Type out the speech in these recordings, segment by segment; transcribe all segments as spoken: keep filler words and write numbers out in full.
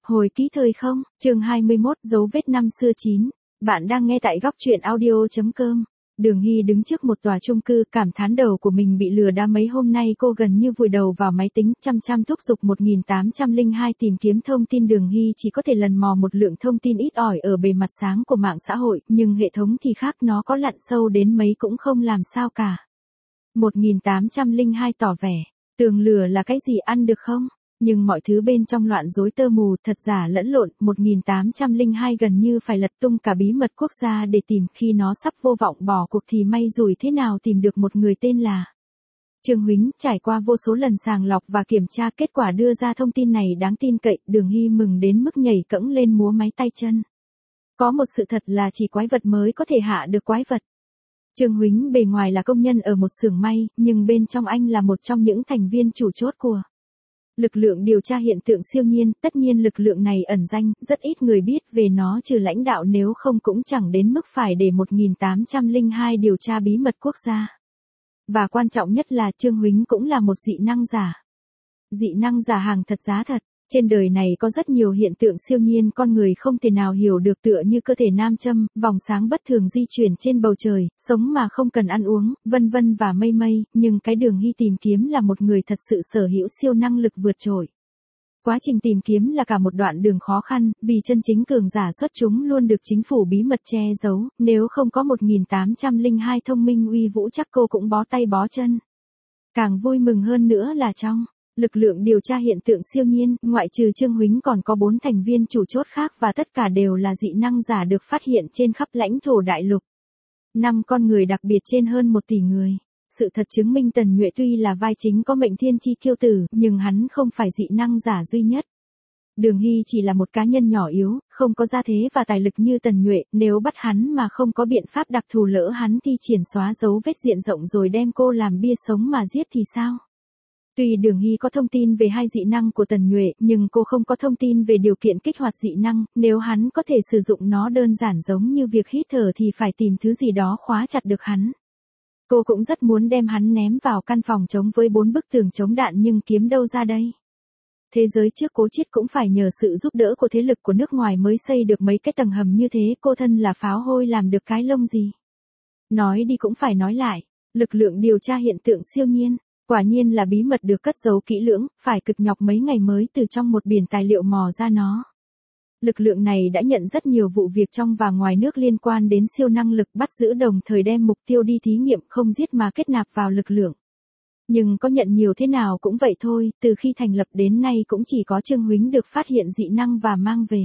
Hồi ký thời không, chương hai mươi mốt, dấu vết năm xưa chín. Bạn đang nghe tại góc truyện audio.com. Đường Hy đứng trước một tòa chung cư, cảm thán đầu của mình bị lừa đã mấy hôm nay cô gần như vùi đầu vào máy tính, chăm chăm thúc giục một nghìn tám trăm lẻ hai tìm kiếm thông tin. Đường Hy chỉ có thể lần mò một lượng thông tin ít ỏi ở bề mặt sáng của mạng xã hội, nhưng hệ thống thì khác, nó có lặn sâu đến mấy cũng không làm sao cả. một nghìn tám trăm lẻ hai tỏ vẻ, tường lửa là cái gì, ăn được không? Nhưng mọi thứ bên trong loạn rối tơ mù, thật giả lẫn lộn. Một nghìn tám trăm lẻ hai gần như phải lật tung cả bí mật quốc gia để tìm. Khi nó sắp vô vọng bỏ cuộc thì may rủi thế nào tìm được một người tên là Trương Huính. Trải qua vô số lần sàng lọc và kiểm tra, kết quả đưa ra thông tin này đáng tin cậy. Đường Hy mừng đến mức nhảy cẫng lên múa máy tay chân. Có một sự thật là chỉ quái vật mới có thể hạ được quái vật. Trương Huính bề ngoài là công nhân ở một xưởng may, nhưng bên trong anh là một trong những thành viên chủ chốt của lực lượng điều tra hiện tượng siêu nhiên. Tất nhiên lực lượng này ẩn danh, rất ít người biết về nó trừ lãnh đạo, nếu không cũng chẳng đến mức phải để một nghìn tám trăm lẻ hai điều tra bí mật quốc gia. Và quan trọng nhất là Trương Huính cũng là một dị năng giả. Dị năng giả hàng thật giá thật. Trên đời này có rất nhiều hiện tượng siêu nhiên con người không thể nào hiểu được, tựa như cơ thể nam châm, vòng sáng bất thường di chuyển trên bầu trời, sống mà không cần ăn uống, vân vân và mây mây. Nhưng cái Đường Hy tìm kiếm là một người thật sự sở hữu siêu năng lực vượt trội. Quá trình tìm kiếm là cả một đoạn đường khó khăn, vì chân chính cường giả xuất chúng luôn được chính phủ bí mật che giấu. Nếu không có một nghìn tám trăm lẻ hai thông minh uy vũ chắc cô cũng bó tay bó chân. Càng vui mừng hơn nữa là trong lực lượng điều tra hiện tượng siêu nhiên, ngoại trừ Trương Huính còn có bốn thành viên chủ chốt khác, và tất cả đều là dị năng giả được phát hiện trên khắp lãnh thổ đại lục. Năm con người đặc biệt trên hơn một tỷ người. Sự thật chứng minh Tần Nhuệ tuy là vai chính có mệnh thiên chi kiêu tử, nhưng hắn không phải dị năng giả duy nhất. Đường Hy chỉ là một cá nhân nhỏ yếu, không có gia thế và tài lực như Tần Nhuệ. Nếu bắt hắn mà không có biện pháp đặc thù, lỡ hắn thi triển xóa dấu vết diện rộng rồi đem cô làm bia sống mà giết thì sao? Tuy Đường Hy có thông tin về hai dị năng của Tần Nhuệ, nhưng cô không có thông tin về điều kiện kích hoạt dị năng. Nếu hắn có thể sử dụng nó đơn giản giống như việc hít thở thì phải tìm thứ gì đó khóa chặt được hắn. Cô cũng rất muốn đem hắn ném vào căn phòng trống với bốn bức tường chống đạn, nhưng kiếm đâu ra đây? Thế giới trước cố chết cũng phải nhờ sự giúp đỡ của thế lực của nước ngoài mới xây được mấy cái tầng hầm như thế. Cô thân là pháo hôi làm được cái lông gì? Nói đi cũng phải nói lại, lực lượng điều tra hiện tượng siêu nhiên quả nhiên là bí mật được cất giấu kỹ lưỡng, phải cực nhọc mấy ngày mới từ trong một biển tài liệu mò ra nó. Lực lượng này đã nhận rất nhiều vụ việc trong và ngoài nước liên quan đến siêu năng lực, bắt giữ đồng thời đem mục tiêu đi thí nghiệm, không giết mà kết nạp vào lực lượng. Nhưng có nhận nhiều thế nào cũng vậy thôi, từ khi thành lập đến nay cũng chỉ có Trương Huính được phát hiện dị năng và mang về.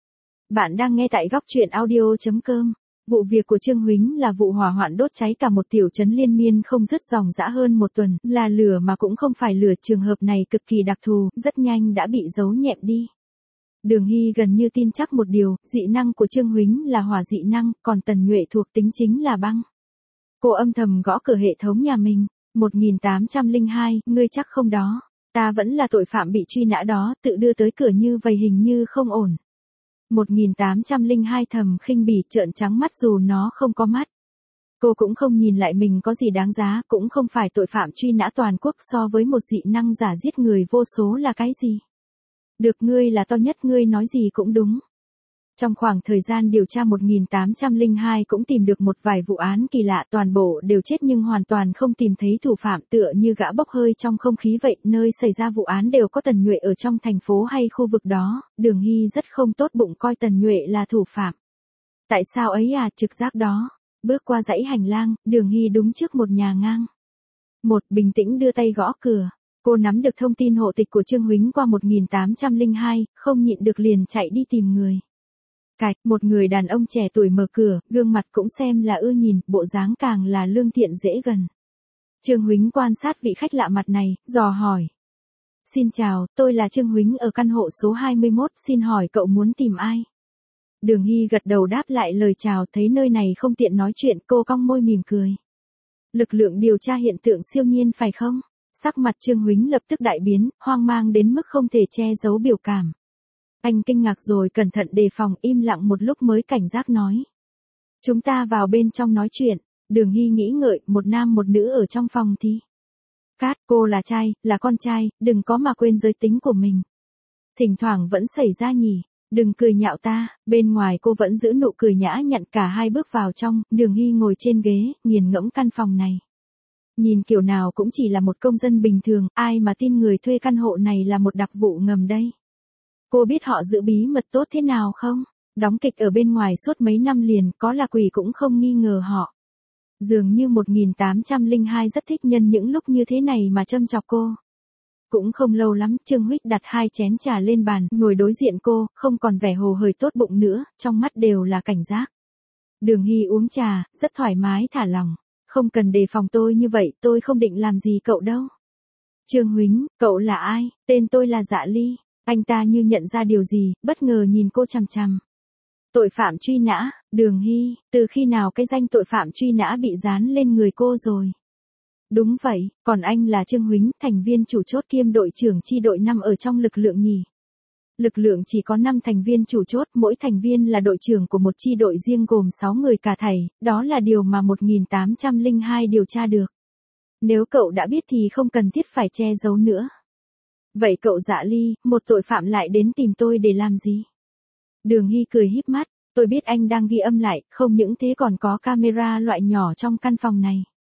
Bạn đang nghe tại góc truyện audio.com. Vụ việc của Trương Huính là vụ hỏa hoạn đốt cháy cả một tiểu trấn liên miên không dứt dòng dã hơn một tuần, là lửa mà cũng không phải lửa. Trường hợp này cực kỳ đặc thù, rất nhanh đã bị giấu nhẹm đi. Đường Hy gần như tin chắc một điều, dị năng của Trương Huính là hỏa dị năng, còn Tần Nhuệ thuộc tính chính là băng. Cô âm thầm gõ cửa hệ thống nhà mình. một nghìn tám trăm lẻ hai, ngươi chắc không đó? Ta vẫn là tội phạm bị truy nã đó, tự đưa tới cửa như vậy hình như không ổn. một nghìn tám trăm lẻ hai thầm khinh bỉ, trợn trắng mắt dù nó không có mắt. Cô cũng không nhìn lại mình có gì đáng giá, cũng không phải tội phạm truy nã toàn quốc, so với một dị năng giả giết người vô số là cái gì. Được, ngươi là to nhất, ngươi nói gì cũng đúng. Trong khoảng thời gian điều tra một nghìn tám trăm lẻ hai cũng tìm được một vài vụ án kỳ lạ, toàn bộ đều chết nhưng hoàn toàn không tìm thấy thủ phạm, tựa như gã bốc hơi trong không khí vậy. Nơi xảy ra vụ án đều có Tần Nhuệ ở trong thành phố hay khu vực đó. Đường Hy rất không tốt bụng coi Tần Nhuệ là thủ phạm. Tại sao ấy à, trực giác đó. Bước qua dãy hành lang, Đường Hy đúng trước một nhà ngang. Một, bình tĩnh đưa tay gõ cửa. Cô nắm được thông tin hộ tịch của Trương Huính qua một nghìn tám trăm lẻ hai, không nhịn được liền chạy đi tìm người. Cạch, một người đàn ông trẻ tuổi mở cửa, gương mặt cũng xem là ưa nhìn, bộ dáng càng là lương thiện dễ gần. Trương Huính quan sát vị khách lạ mặt này, dò hỏi. Xin chào, tôi là Trương Huính ở căn hộ số hai mươi mốt, xin hỏi cậu muốn tìm ai? Đường Hy gật đầu đáp lại lời chào, thấy nơi này không tiện nói chuyện, cô cong môi mỉm cười. Lực lượng điều tra hiện tượng siêu nhiên phải không? Sắc mặt Trương Huính lập tức đại biến, hoang mang đến mức không thể che giấu biểu cảm. Anh kinh ngạc rồi cẩn thận đề phòng, im lặng một lúc mới cảnh giác nói. Chúng ta vào bên trong nói chuyện. Đường Hy nghĩ ngợi, một nam một nữ ở trong phòng thì. Cát, cô là trai, là con trai, đừng có mà quên giới tính của mình. Thỉnh thoảng vẫn xảy ra nhỉ. Đừng cười nhạo ta, bên ngoài cô vẫn giữ nụ cười nhã nhặn. Cả hai bước vào trong, Đường Hy ngồi trên ghế, nghiền ngẫm căn phòng này. Nhìn kiểu nào cũng chỉ là một công dân bình thường, ai mà tin người thuê căn hộ này là một đặc vụ ngầm đây. Cô biết họ giữ bí mật tốt thế nào không? Đóng kịch ở bên ngoài suốt mấy năm liền, có là quỷ cũng không nghi ngờ họ. Dường như một nghìn tám trăm lẻ hai rất thích nhân những lúc như thế này mà châm chọc cô. Cũng không lâu lắm, Trương Huých đặt hai chén trà lên bàn, ngồi đối diện cô, không còn vẻ hồ hởi tốt bụng nữa, trong mắt đều là cảnh giác. Đường Hy uống trà, rất thoải mái thả lòng. Không cần đề phòng tôi như vậy, tôi không định làm gì cậu đâu. Trương Huính, cậu là ai? Tên tôi là Dạ Ly. Anh ta như nhận ra điều gì, bất ngờ nhìn cô chằm chằm. Tội phạm truy nã, Đường Hy, từ khi nào cái danh tội phạm truy nã bị dán lên người cô rồi? Đúng vậy, còn anh là Trương Huính, thành viên chủ chốt kiêm đội trưởng chi đội năm ở trong lực lượng nhỉ? Lực lượng chỉ có năm thành viên chủ chốt, mỗi thành viên là đội trưởng của một chi đội riêng gồm sáu người cả thảy, đó là điều mà một nghìn tám trăm lẻ hai điều tra được. Nếu cậu đã biết thì không cần thiết phải che giấu nữa. Vậy cậu Dạ Ly, một tội phạm lại đến tìm tôi để làm gì? Đường Hy cười híp mắt, tôi biết anh đang ghi âm lại, không những thế còn có camera loại nhỏ trong căn phòng này.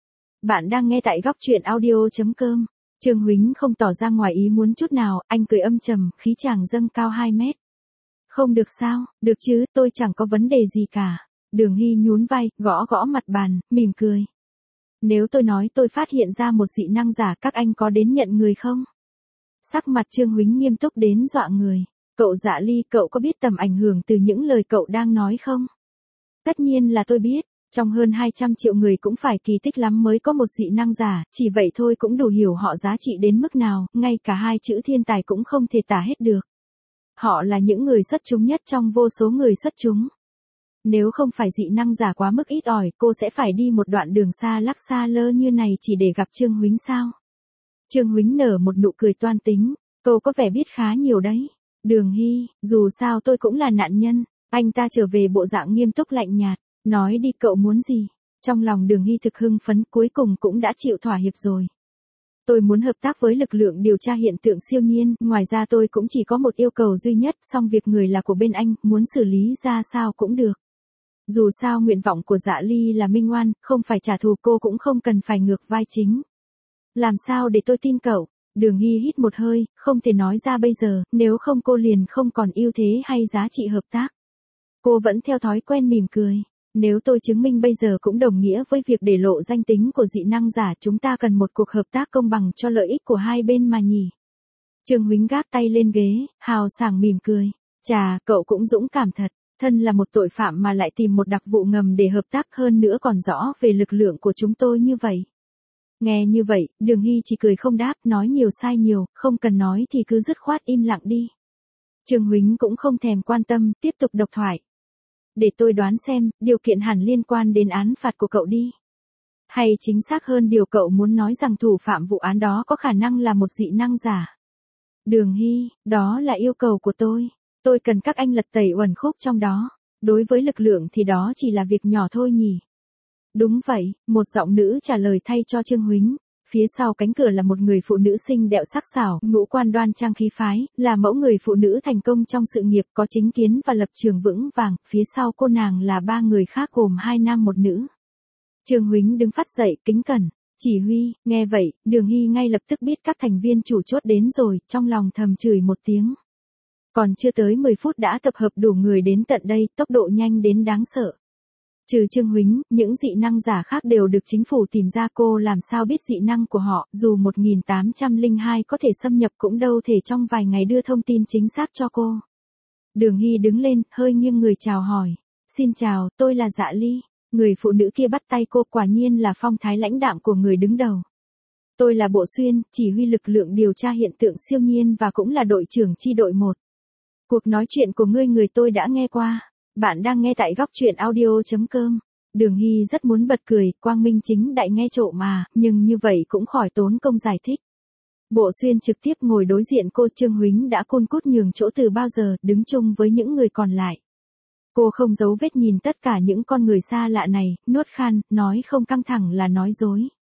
Bạn đang nghe tại góc truyện audio chấm com. Trương Huính không tỏ ra ngoài ý muốn chút nào, anh cười âm trầm, khí chàng dâng cao hai mét. Không được sao, được chứ, tôi chẳng có vấn đề gì cả. Đường Hy nhún vai, gõ gõ mặt bàn, mỉm cười. Nếu tôi nói tôi phát hiện ra một dị năng giả, các anh có đến nhận người không? Sắc mặt Trương Huính nghiêm túc đến dọa người. Cậu Dạ Ly, cậu có biết tầm ảnh hưởng từ những lời cậu đang nói không? Tất nhiên là tôi biết. Trong hơn hai trăm triệu người cũng phải kỳ tích lắm mới có một dị năng giả, chỉ vậy thôi cũng đủ hiểu họ giá trị đến mức nào, ngay cả hai chữ thiên tài cũng không thể tả hết được. Họ là những người xuất chúng nhất trong vô số người xuất chúng. Nếu không phải dị năng giả quá mức ít ỏi, cô sẽ phải đi một đoạn đường xa lắc xa lơ như này chỉ để gặp Trương Huính sao? Trương Huính nở một nụ cười toan tính, cô có vẻ biết khá nhiều đấy. Đường Hy, dù sao tôi cũng là nạn nhân. Anh ta trở về bộ dạng nghiêm túc lạnh nhạt. Nói đi, cậu muốn gì? Trong lòng Đường Hy thực hưng phấn, cuối cùng cũng đã chịu thỏa hiệp rồi. Tôi muốn hợp tác với lực lượng điều tra hiện tượng siêu nhiên, ngoài ra tôi cũng chỉ có một yêu cầu duy nhất, xong việc người là của bên anh, muốn xử lý ra sao cũng được. Dù sao nguyện vọng của Dạ Ly là minh oan, không phải trả thù, cô cũng không cần phải ngược vai chính. Làm sao để tôi tin cậu? Đường Hy hít một hơi, không thể nói ra bây giờ, nếu không cô liền không còn ưu thế hay giá trị hợp tác. Cô vẫn theo thói quen mỉm cười. Nếu tôi chứng minh bây giờ cũng đồng nghĩa với việc để lộ danh tính của dị năng giả, chúng ta cần một cuộc hợp tác công bằng cho lợi ích của hai bên mà nhỉ. Trương Huính gác tay lên ghế, hào sảng mỉm cười. Chà, cậu cũng dũng cảm thật, thân là một tội phạm mà lại tìm một đặc vụ ngầm để hợp tác, hơn nữa còn rõ về lực lượng của chúng tôi như vậy. Nghe như vậy, Đường Hy chỉ cười không đáp, nói nhiều sai nhiều, không cần nói thì cứ dứt khoát im lặng đi. Trương Huính cũng không thèm quan tâm, tiếp tục độc thoại. Để tôi đoán xem, điều kiện hẳn liên quan đến án phạt của cậu đi. Hay chính xác hơn, điều cậu muốn nói rằng thủ phạm vụ án đó có khả năng là một dị năng giả. Đường Hy, đó là yêu cầu của tôi. Tôi cần các anh lật tẩy uẩn khúc trong đó. Đối với lực lượng thì đó chỉ là việc nhỏ thôi nhỉ. Đúng vậy, một giọng nữ trả lời thay cho Trương Huính. Phía sau cánh cửa là một người phụ nữ xinh đẹp sắc sảo, ngũ quan đoan trang khí phái, là mẫu người phụ nữ thành công trong sự nghiệp, có chính kiến và lập trường vững vàng. Phía sau cô nàng là ba người khác gồm hai nam một nữ. Trương Huính đứng phát dậy, kính cẩn. Chỉ huy, nghe vậy, Đường Hy ngay lập tức biết các thành viên chủ chốt đến rồi, trong lòng thầm chửi một tiếng. Còn chưa tới mười phút đã tập hợp đủ người đến tận đây, tốc độ nhanh đến đáng sợ. Trừ Trương Huính, những dị năng giả khác đều được chính phủ tìm ra, cô làm sao biết dị năng của họ, dù một nghìn tám trăm lẻ hai có thể xâm nhập cũng đâu thể trong vài ngày đưa thông tin chính xác cho cô. Đường Hy đứng lên, hơi nghiêng người chào hỏi. Xin chào, tôi là Dạ Ly. Người phụ nữ kia bắt tay cô, quả nhiên là phong thái lãnh đạm của người đứng đầu. Tôi là Bộ Xuyên, chỉ huy lực lượng điều tra hiện tượng siêu nhiên và cũng là đội trưởng chi đội một. Cuộc nói chuyện của ngươi người tôi đã nghe qua. Bạn đang nghe tại góc truyện audio chấm com. Đường Hy rất muốn bật cười, quang minh chính đại nghe trộm mà, nhưng như vậy cũng khỏi tốn công giải thích. Bộ Xuyên trực tiếp ngồi đối diện cô. Trương Huính đã cun cút nhường chỗ từ bao giờ, đứng chung với những người còn lại. Cô không giấu vết nhìn tất cả những con người xa lạ này, nuốt khan, nói không căng thẳng là nói dối.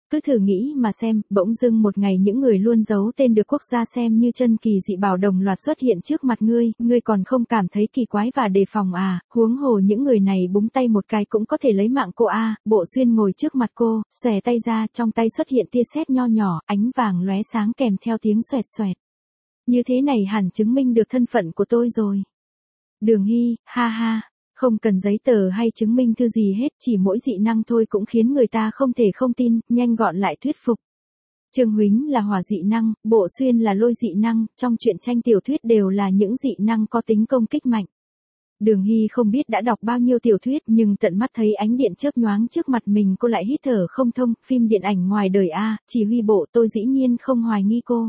Cứ thử nghĩ mà xem, bỗng dưng một ngày những người luôn giấu tên được quốc gia xem như chân kỳ dị bảo đồng loạt xuất hiện trước mặt ngươi, ngươi còn không cảm thấy kỳ quái và đề phòng à, huống hồ những người này búng tay một cái cũng có thể lấy mạng cô a. Bộ Xuyên ngồi trước mặt cô, xòe tay ra, trong tay xuất hiện tia sét nho nhỏ, ánh vàng lóe sáng kèm theo tiếng xoẹt xoẹt. Như thế này hẳn chứng minh được thân phận của tôi rồi. Đường Hy, ha ha. Không cần giấy tờ hay chứng minh thư gì hết, chỉ mỗi dị năng thôi cũng khiến người ta không thể không tin, nhanh gọn lại thuyết phục. Trương Huính là hỏa dị năng, Bộ Xuyên là lôi dị năng, trong truyện tranh tiểu thuyết đều là những dị năng có tính công kích mạnh. Đường Hy không biết đã đọc bao nhiêu tiểu thuyết nhưng tận mắt thấy ánh điện chớp nhoáng trước mặt mình cô lại hít thở không thông, phim điện ảnh ngoài đời a, chỉ huy bộ tôi dĩ nhiên không hoài nghi cô.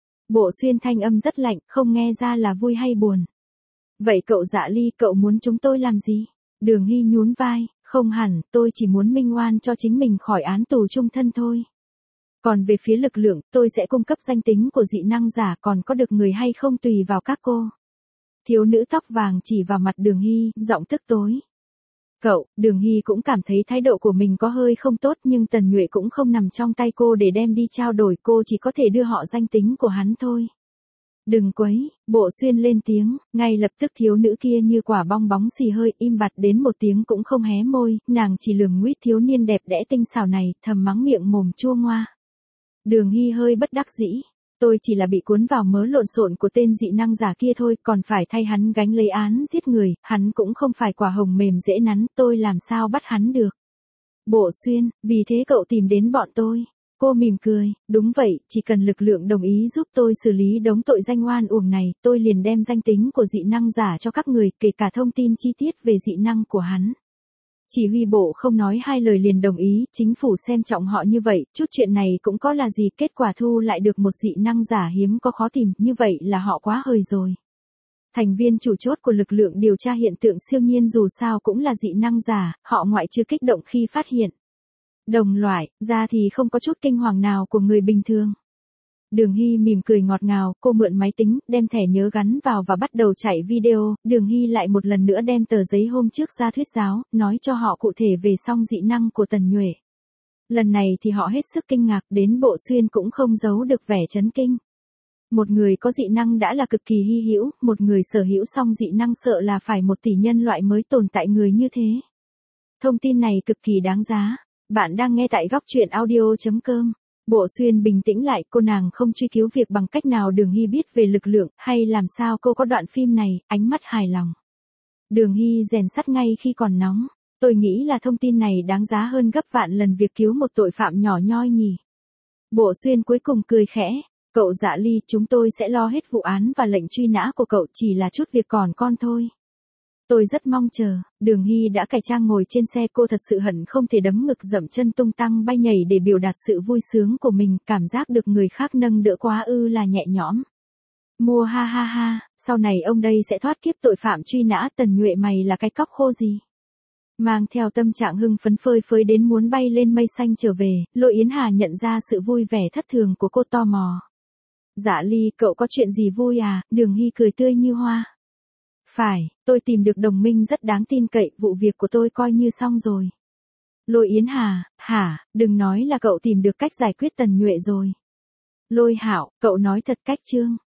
Bộ Xuyên thanh âm rất lạnh, không nghe ra là vui hay buồn. Vậy cậu Dạ Ly, cậu muốn chúng tôi làm gì? Đường Hy nhún vai, không hẳn, tôi chỉ muốn minh oan cho chính mình khỏi án tù chung thân thôi. Còn về phía lực lượng, tôi sẽ cung cấp danh tính của dị năng giả, còn có được người hay không tùy vào các cô. Thiếu nữ tóc vàng chỉ vào mặt Đường Hy, giọng tức tối. Cậu, Đường Hy cũng cảm thấy thái độ của mình có hơi không tốt nhưng Tần Nhuệ cũng không nằm trong tay cô để đem đi trao đổi, cô chỉ có thể đưa họ danh tính của hắn thôi. Đừng quấy, Bộ Xuyên lên tiếng, ngay lập tức thiếu nữ kia như quả bong bóng xì hơi im bặt đến một tiếng cũng không hé môi, nàng chỉ lườm nguyết thiếu niên đẹp đẽ tinh xảo này, thầm mắng miệng mồm chua ngoa. Đường Hy hơi bất đắc dĩ, tôi chỉ là bị cuốn vào mớ lộn xộn của tên dị năng giả kia thôi, còn phải thay hắn gánh lấy án giết người, hắn cũng không phải quả hồng mềm dễ nắn, tôi làm sao bắt hắn được. Bộ Xuyên, vì thế cậu tìm đến bọn tôi. Cô mỉm cười, đúng vậy, chỉ cần lực lượng đồng ý giúp tôi xử lý đống tội danh oan uổng này, tôi liền đem danh tính của dị năng giả cho các người, kể cả thông tin chi tiết về dị năng của hắn. Chỉ huy bộ không nói hai lời liền đồng ý, chính phủ xem trọng họ như vậy, chút chuyện này cũng có là gì, kết quả thu lại được một dị năng giả hiếm có khó tìm, như vậy là họ quá hời rồi. Thành viên chủ chốt của lực lượng điều tra hiện tượng siêu nhiên dù sao cũng là dị năng giả, họ ngoại trừ kích động khi phát hiện đồng loại, ra thì không có chút kinh hoàng nào của người bình thường. Đường Hy mỉm cười ngọt ngào, cô mượn máy tính, đem thẻ nhớ gắn vào và bắt đầu chạy video, Đường Hy lại một lần nữa đem tờ giấy hôm trước ra thuyết giáo, nói cho họ cụ thể về song dị năng của Tần Nhuệ. Lần này thì họ hết sức kinh ngạc, đến Bộ Xuyên cũng không giấu được vẻ chấn kinh. Một người có dị năng đã là cực kỳ hy hữu, một người sở hữu song dị năng sợ là phải một tỷ nhân loại mới tồn tại người như thế. Thông tin này cực kỳ đáng giá. Bạn đang nghe tại góc truyện audio chấm com. Bộ Xuyên bình tĩnh lại, cô nàng không truy cứu việc bằng cách nào Đường Hy biết về lực lượng, hay làm sao cô có đoạn phim này, ánh mắt hài lòng. Đường Hy rèn sắt ngay khi còn nóng. Tôi nghĩ là thông tin này đáng giá hơn gấp vạn lần việc cứu một tội phạm nhỏ nhoi nhỉ. Bộ Xuyên cuối cùng cười khẽ. Cậu Dạ Ly, chúng tôi sẽ lo hết vụ án và lệnh truy nã của cậu, chỉ là chút việc còn con thôi. Tôi rất mong chờ. Đường Hy đã cải trang ngồi trên xe, cô thật sự hận không thể đấm ngực dậm chân tung tăng bay nhảy để biểu đạt sự vui sướng của mình, cảm giác được người khác nâng đỡ quá ư là nhẹ nhõm. Mua ha ha ha, sau này ông đây sẽ thoát kiếp tội phạm truy nã, Tần Nhuệ mày là cái cóc khô gì. Mang theo tâm trạng hưng phấn phơi phới đến muốn bay lên mây xanh trở về, Lôi Yến Hà nhận ra sự vui vẻ thất thường của cô, tò mò. Dạ Ly, cậu có chuyện gì vui à? Đường Hy cười tươi như hoa. Phải, tôi tìm được đồng minh rất đáng tin cậy, vụ việc của tôi coi như xong rồi. Lôi Yến Hà, hả, đừng nói là cậu tìm được cách giải quyết Tần Nhuệ rồi. Lôi Hạo, cậu nói thật cách trương.